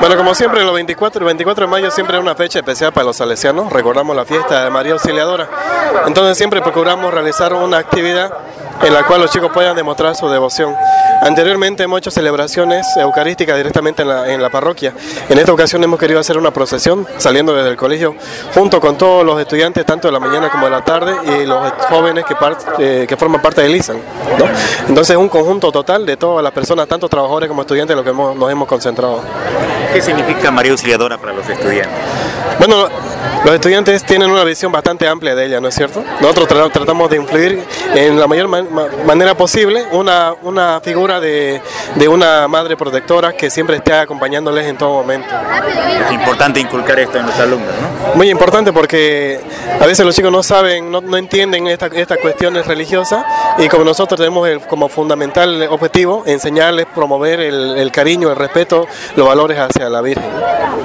Bueno, como siempre, el 24 de mayo siempre es una fecha especial para los salesianos. Recordamos la fiesta de María Auxiliadora. Entonces siempre procuramos realizar una actividad en la cual los chicos puedan demostrar su devoción. Anteriormente hemos hecho celebraciones eucarísticas directamente en la parroquia. En esta ocasión hemos querido hacer una procesión saliendo desde el colegio junto con todos los estudiantes, tanto de la mañana como de la tarde, y los jóvenes que forman parte del ISAN, ¿no? Entonces un conjunto total de todas las personas, tanto trabajadores como estudiantes, en lo que nos hemos concentrado. ¿Qué significa María Auxiliadora para los estudiantes? Bueno, los estudiantes tienen una visión bastante amplia de ella, ¿no es cierto? Nosotros tratamos de influir en la mayor manera posible una figura de una madre protectora que siempre esté acompañándoles en todo momento. Es importante inculcar esto en los alumnos, ¿no? Muy importante, porque a veces los chicos no saben, no entienden estas cuestiones religiosas, y como nosotros tenemos como fundamental objetivo enseñarles, promover el cariño, el respeto, los valores hacia la Virgen.